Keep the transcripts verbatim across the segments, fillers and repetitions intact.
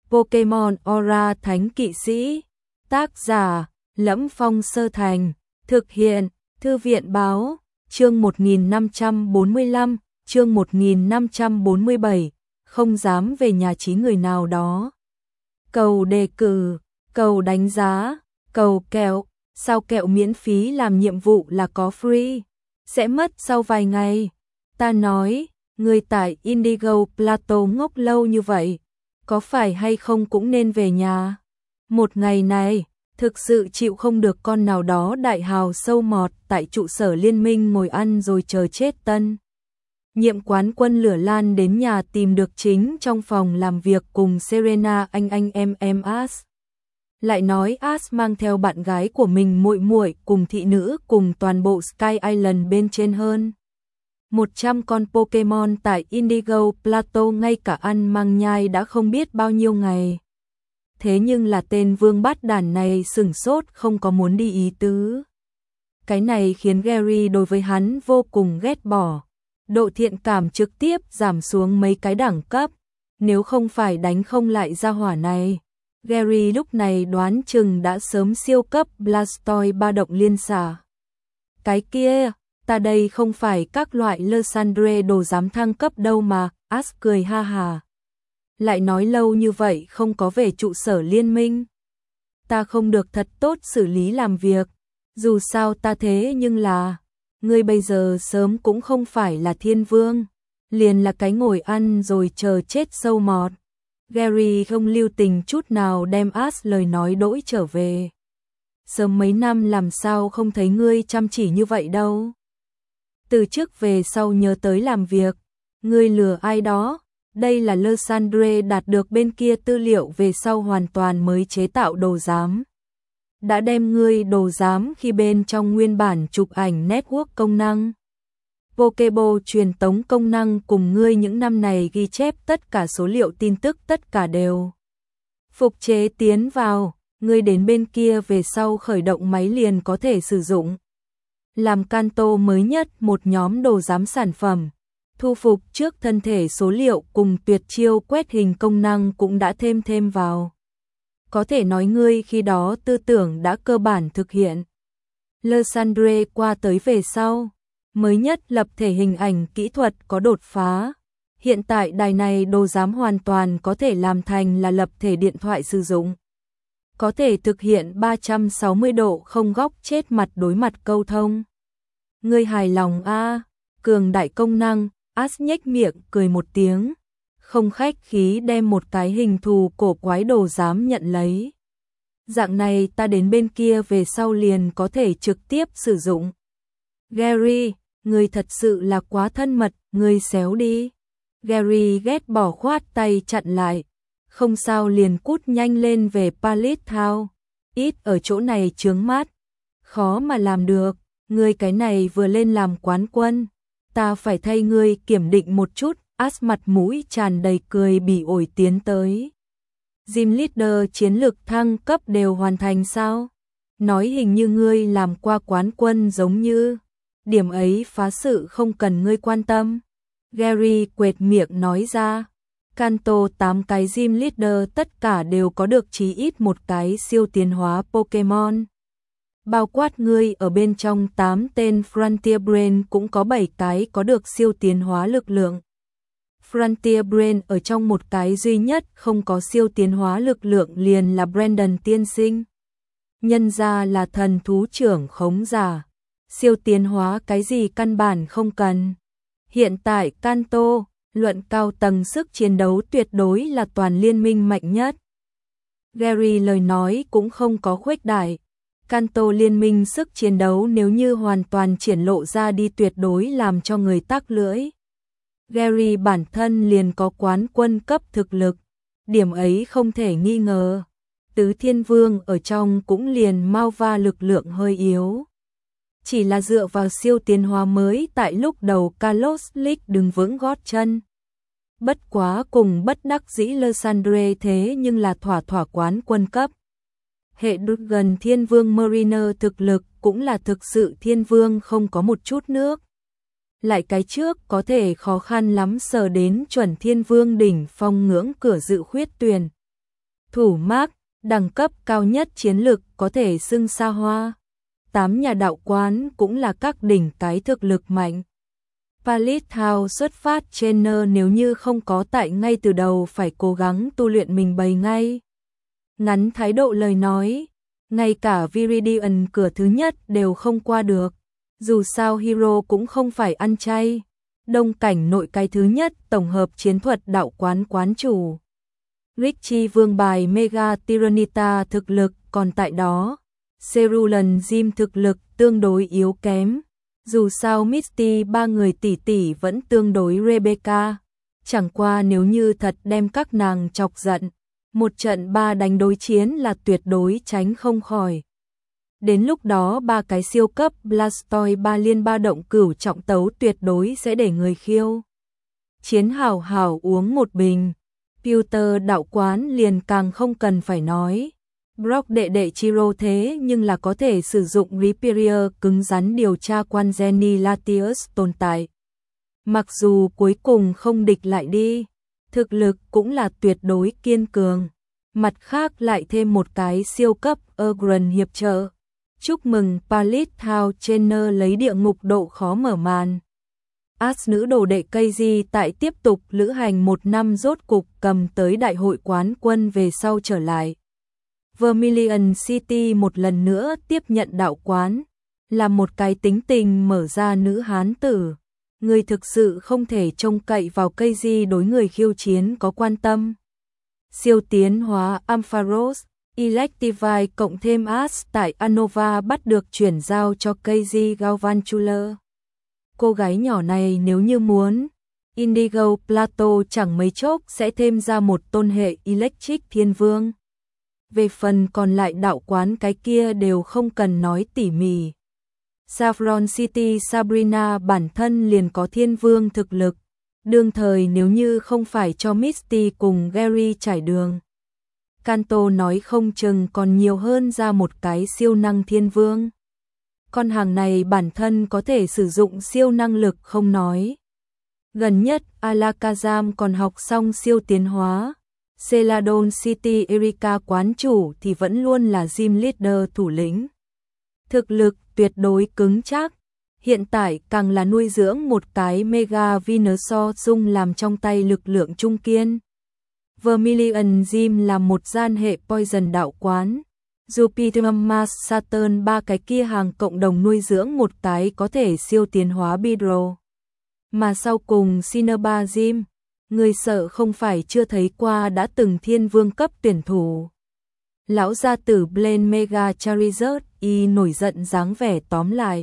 Pokemon Aura Thánh Kỵ Sĩ. Tác giả: Lẫm Phong Sơ Thành. Thực hiện: Thư viện báo. Chương một nghìn năm trăm bốn mươi lăm, chương một nghìn năm trăm bốn mươi bảy, không dám về nhà trí người nào đó. Cầu đề cử, cầu đánh giá, cầu kẹo, sao kẹo miễn phí làm nhiệm vụ là có free, sẽ mất sau vài ngày. Ta nói, người tại Indigo Plateau ngốc lâu như vậy, có phải hay không cũng nên về nhà. Một ngày này, thực sự chịu không được con nào đó đại hào sâu mọt tại trụ sở liên minh ngồi ăn rồi chờ chết tân. Nhiệm quán quân lửa lan đến nhà tìm được chính trong phòng làm việc cùng Serena anh anh em em Ash. Lại nói Ash mang theo bạn gái của mình muội muội cùng thị nữ cùng toàn bộ Sky Island bên trên hơn một trăm con Pokemon tại Indigo Plateau, ngay cả ăn mang nhai đã không biết bao nhiêu ngày. Thế nhưng là tên vương bát đàn này sửng sốt không có muốn đi ý tứ. Cái này khiến Gary đối với hắn vô cùng ghét bỏ. Độ thiện cảm trực tiếp giảm xuống mấy cái đẳng cấp. Nếu không phải đánh không lại gia hỏa này, Gary lúc này đoán chừng đã sớm siêu cấp Blastoise ba động liên xả. Cái kia, ta đây không phải các loại Lysandre đồ dám thăng cấp đâu mà. Ash cười ha hà. Lại nói lâu như vậy không có về trụ sở liên minh. Ta không được thật tốt xử lý làm việc. Dù sao ta thế nhưng là, ngươi bây giờ sớm cũng không phải là thiên vương, liền là cái ngồi ăn rồi chờ chết sâu mọt. Gary không lưu tình chút nào đem Ash lời nói đỗi trở về. Sớm mấy năm làm sao không thấy ngươi chăm chỉ như vậy đâu. Từ trước về sau nhớ tới làm việc, ngươi lừa ai đó. Đây là Lysandre đạt được bên kia tư liệu về sau hoàn toàn mới chế tạo đồ giám. Đã đem ngươi đồ giám khi bên trong nguyên bản chụp ảnh network công năng, Pokeball truyền tống công năng cùng ngươi những năm này ghi chép tất cả số liệu tin tức tất cả đều phục chế tiến vào, ngươi đến bên kia về sau khởi động máy liền có thể sử dụng. Làm Kanto mới nhất một nhóm đồ giám sản phẩm. Thu phục trước thân thể số liệu cùng tuyệt chiêu quét hình công năng cũng đã thêm thêm vào. Có thể nói ngươi khi đó tư tưởng đã cơ bản thực hiện. Lysandre qua tới về sau, mới nhất lập thể hình ảnh kỹ thuật có đột phá. Hiện tại đài này đồ giám hoàn toàn có thể làm thành là lập thể điện thoại sử dụng. Có thể thực hiện ba trăm sáu mươi độ không góc chết mặt đối mặt câu thông. Ngươi hài lòng a? À? Cường đại công năng. Ash nhếch miệng cười một tiếng, không khách khí đem một cái hình thù cổ quái đồ giám nhận lấy. Dạng này ta đến bên kia về sau liền có thể trực tiếp sử dụng. Gary, ngươi thật sự là quá thân mật, ngươi xéo đi. Gary ghét bỏ khoát tay chặn lại. Không sao liền cút nhanh lên về Pallet Town. Ít ở chỗ này chướng mắt. Khó mà làm được, ngươi cái này vừa lên làm quán quân. Ta phải thay ngươi kiểm định một chút. Ash mặt mũi tràn đầy cười bỉ ổi tiến tới. Gym Leader chiến lược thăng cấp đều hoàn thành sao? Nói hình như ngươi làm qua quán quân giống như. Điểm ấy phá sự không cần ngươi quan tâm. Gary quệt miệng nói ra. Kanto tám cái Gym Leader tất cả đều có được chí ít một cái siêu tiến hóa Pokemon. Bao quát ngươi ở bên trong tám tên Frontier Brain cũng có bảy cái có được siêu tiến hóa lực lượng. Frontier Brain ở trong một cái duy nhất không có siêu tiến hóa lực lượng liền là Brandon tiên sinh. Nhân ra là thần thú trưởng khống giả. Siêu tiến hóa cái gì căn bản không cần. Hiện tại Kanto, luận cao tầng sức chiến đấu tuyệt đối là toàn liên minh mạnh nhất. Gary lời nói cũng không có khuếch đại. Kanto liên minh sức chiến đấu nếu như hoàn toàn triển lộ ra đi tuyệt đối làm cho người tắc lưỡi. Gary bản thân liền có quán quân cấp thực lực, điểm ấy không thể nghi ngờ. Tứ Thiên Vương ở trong cũng liền mau va lực lượng hơi yếu. Chỉ là dựa vào siêu tiến hóa mới tại lúc đầu Kalos League đứng vững gót chân. Bất quá cùng bất đắc dĩ Lysandre thế nhưng là thỏa thỏa quán quân cấp. Hệ đút gần Thiên Vương Mariner thực lực cũng là thực sự Thiên Vương không có một chút nước. Lại cái trước có thể khó khăn lắm sờ đến chuẩn Thiên Vương đỉnh phong ngưỡng cửa dự khuyết tuyển. Thủ Mark, đẳng cấp cao nhất chiến lực có thể xưng xa hoa. Tám nhà đạo quán cũng là các đỉnh cái thực lực mạnh. Palace House xuất phát trainer nếu như không có tại ngay từ đầu phải cố gắng tu luyện mình bày ngay. Ngắn thái độ lời nói, ngay cả Viridian cửa thứ nhất đều không qua được. Dù sao Hero cũng không phải ăn chay. Đông cảnh nội cái thứ nhất tổng hợp chiến thuật đạo quán quán chủ. Richie vương bài Mega Tyrannita thực lực còn tại đó. Cerulean Jim thực lực tương đối yếu kém. Dù sao Misty ba người tỷ tỷ vẫn tương đối Rebecca. Chẳng qua nếu như thật đem các nàng chọc giận, một trận ba đánh đối chiến là tuyệt đối tránh không khỏi. Đến lúc đó ba cái siêu cấp Blastoise ba liên ba động cửu trọng tấu tuyệt đối sẽ để người khiêu chiến hảo hảo uống một bình. Pewter đạo quán liền càng không cần phải nói. Brock đệ đệ Chiro thế nhưng là có thể sử dụng Reaper cứng rắn điều tra quan Jenny Latius tồn tại. Mặc dù cuối cùng không địch lại đi, thực lực cũng là tuyệt đối kiên cường. Mặt khác lại thêm một cái siêu cấp Urgren hiệp trợ. Chúc mừng Palace House Trainer lấy địa ngục độ khó mở màn. As nữ đồ đệ Keiji tại tiếp tục lữ hành một năm rốt cục cầm tới đại hội quán quân về sau trở lại. Vermilion City một lần nữa tiếp nhận đạo quán, là một cái tính tình mở ra nữ hán tử. Người thực sự không thể trông cậy vào Keiji đối người khiêu chiến có quan tâm. Siêu tiến hóa Ampharos, Electivire cộng thêm As tại Anova bắt được chuyển giao cho Keiji Galvantula. Cô gái nhỏ này nếu như muốn, Indigo Plateau chẳng mấy chốc sẽ thêm ra một tôn hệ Electric Thiên Vương. Về phần còn lại đạo quán cái kia đều không cần nói tỉ mỉ. Saffron City Sabrina bản thân liền có thiên vương thực lực. Đương thời nếu như không phải cho Misty cùng Gary trải đường, Kanto nói không chừng còn nhiều hơn ra một cái siêu năng thiên vương. Con hàng này bản thân có thể sử dụng siêu năng lực không nói. Gần nhất Alakazam còn học xong siêu tiến hóa. Celadon City Erika quán chủ thì vẫn luôn là gym leader thủ lĩnh. Thực lực tuyệt đối cứng chắc. Hiện tại càng là nuôi dưỡng một cái Mega Venusaur dung làm trong tay lực lượng trung kiên. Vermilion Gym là một gian hệ Poison đạo quán. Jupiter Mars Saturn ba cái kia hàng cộng đồng nuôi dưỡng một cái có thể siêu tiến hóa Bidro. Mà sau cùng Cinnabar Gym, người sợ không phải chưa thấy qua đã từng thiên vương cấp tuyển thủ. Lão gia tử Blaine Mega Charizard y nổi giận dáng vẻ tóm lại.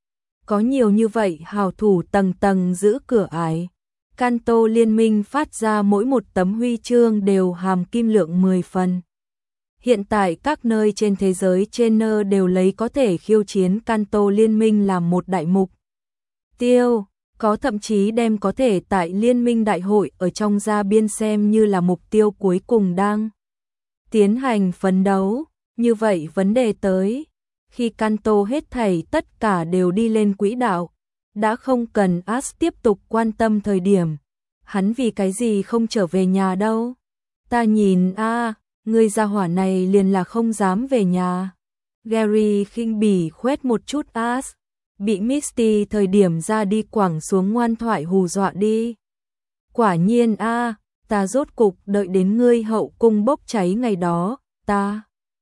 Có nhiều như vậy hào thủ tầng tầng giữ cửa ải. Kanto liên minh phát ra mỗi một tấm huy chương đều hàm kim lượng mười phần. Hiện tại các nơi trên thế giới trainer đều lấy có thể khiêu chiến Kanto liên minh làm một đại mục tiêu, có thậm chí đem có thể tại liên minh đại hội ở trong gia biên xem như là mục tiêu cuối cùng đang tiến hành phấn đấu. Như vậy vấn đề tới, khi Kanto hết thảy tất cả đều đi lên quỹ đạo, đã không cần As tiếp tục quan tâm thời điểm, hắn vì cái gì không trở về nhà đâu. Ta nhìn a à, người gia hỏa này liền là không dám về nhà. Gary khinh bỉ khoét một chút As, bị Misty thời điểm ra đi quẳng xuống ngoan thoại hù dọa đi. Quả nhiên a à, ta rốt cục đợi đến ngươi hậu cung bốc cháy ngày đó, ta...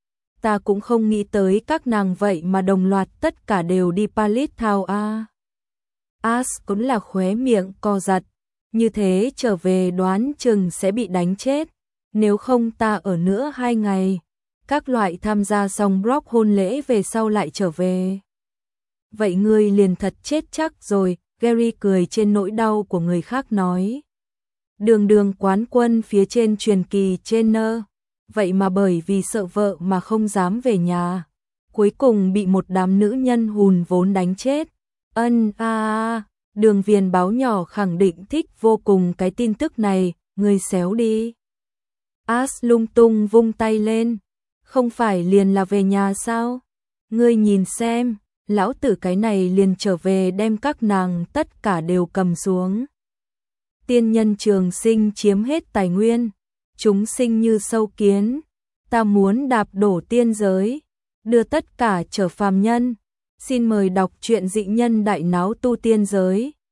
Ta cũng không nghĩ tới các nàng vậy mà đồng loạt tất cả đều đi Palace House a. As cũng là khóe miệng co giật, như thế trở về đoán chừng sẽ bị đánh chết, nếu không ta ở nữa hai ngày. Các loại tham gia xong Brock hôn lễ về sau lại trở về. Vậy ngươi liền thật chết chắc rồi, Gary cười trên nỗi đau của người khác nói. Đường đường quán quân phía trên truyền kỳ trainer, vậy mà bởi vì sợ vợ mà không dám về nhà, cuối cùng bị một đám nữ nhân hùn vốn đánh chết. Ân a à, Đường Viền báo nhỏ khẳng định thích vô cùng cái tin tức này, ngươi xéo đi. As lung tung vung tay lên, không phải liền là về nhà sao? Ngươi nhìn xem, lão tử cái này liền trở về đem các nàng tất cả đều cầm xuống. Tiên nhân trường sinh chiếm hết tài nguyên, chúng sinh như sâu kiến, ta muốn đạp đổ tiên giới, đưa tất cả trở phàm nhân. Xin mời đọc truyện Dị Nhân Đại Náo Tu Tiên Giới.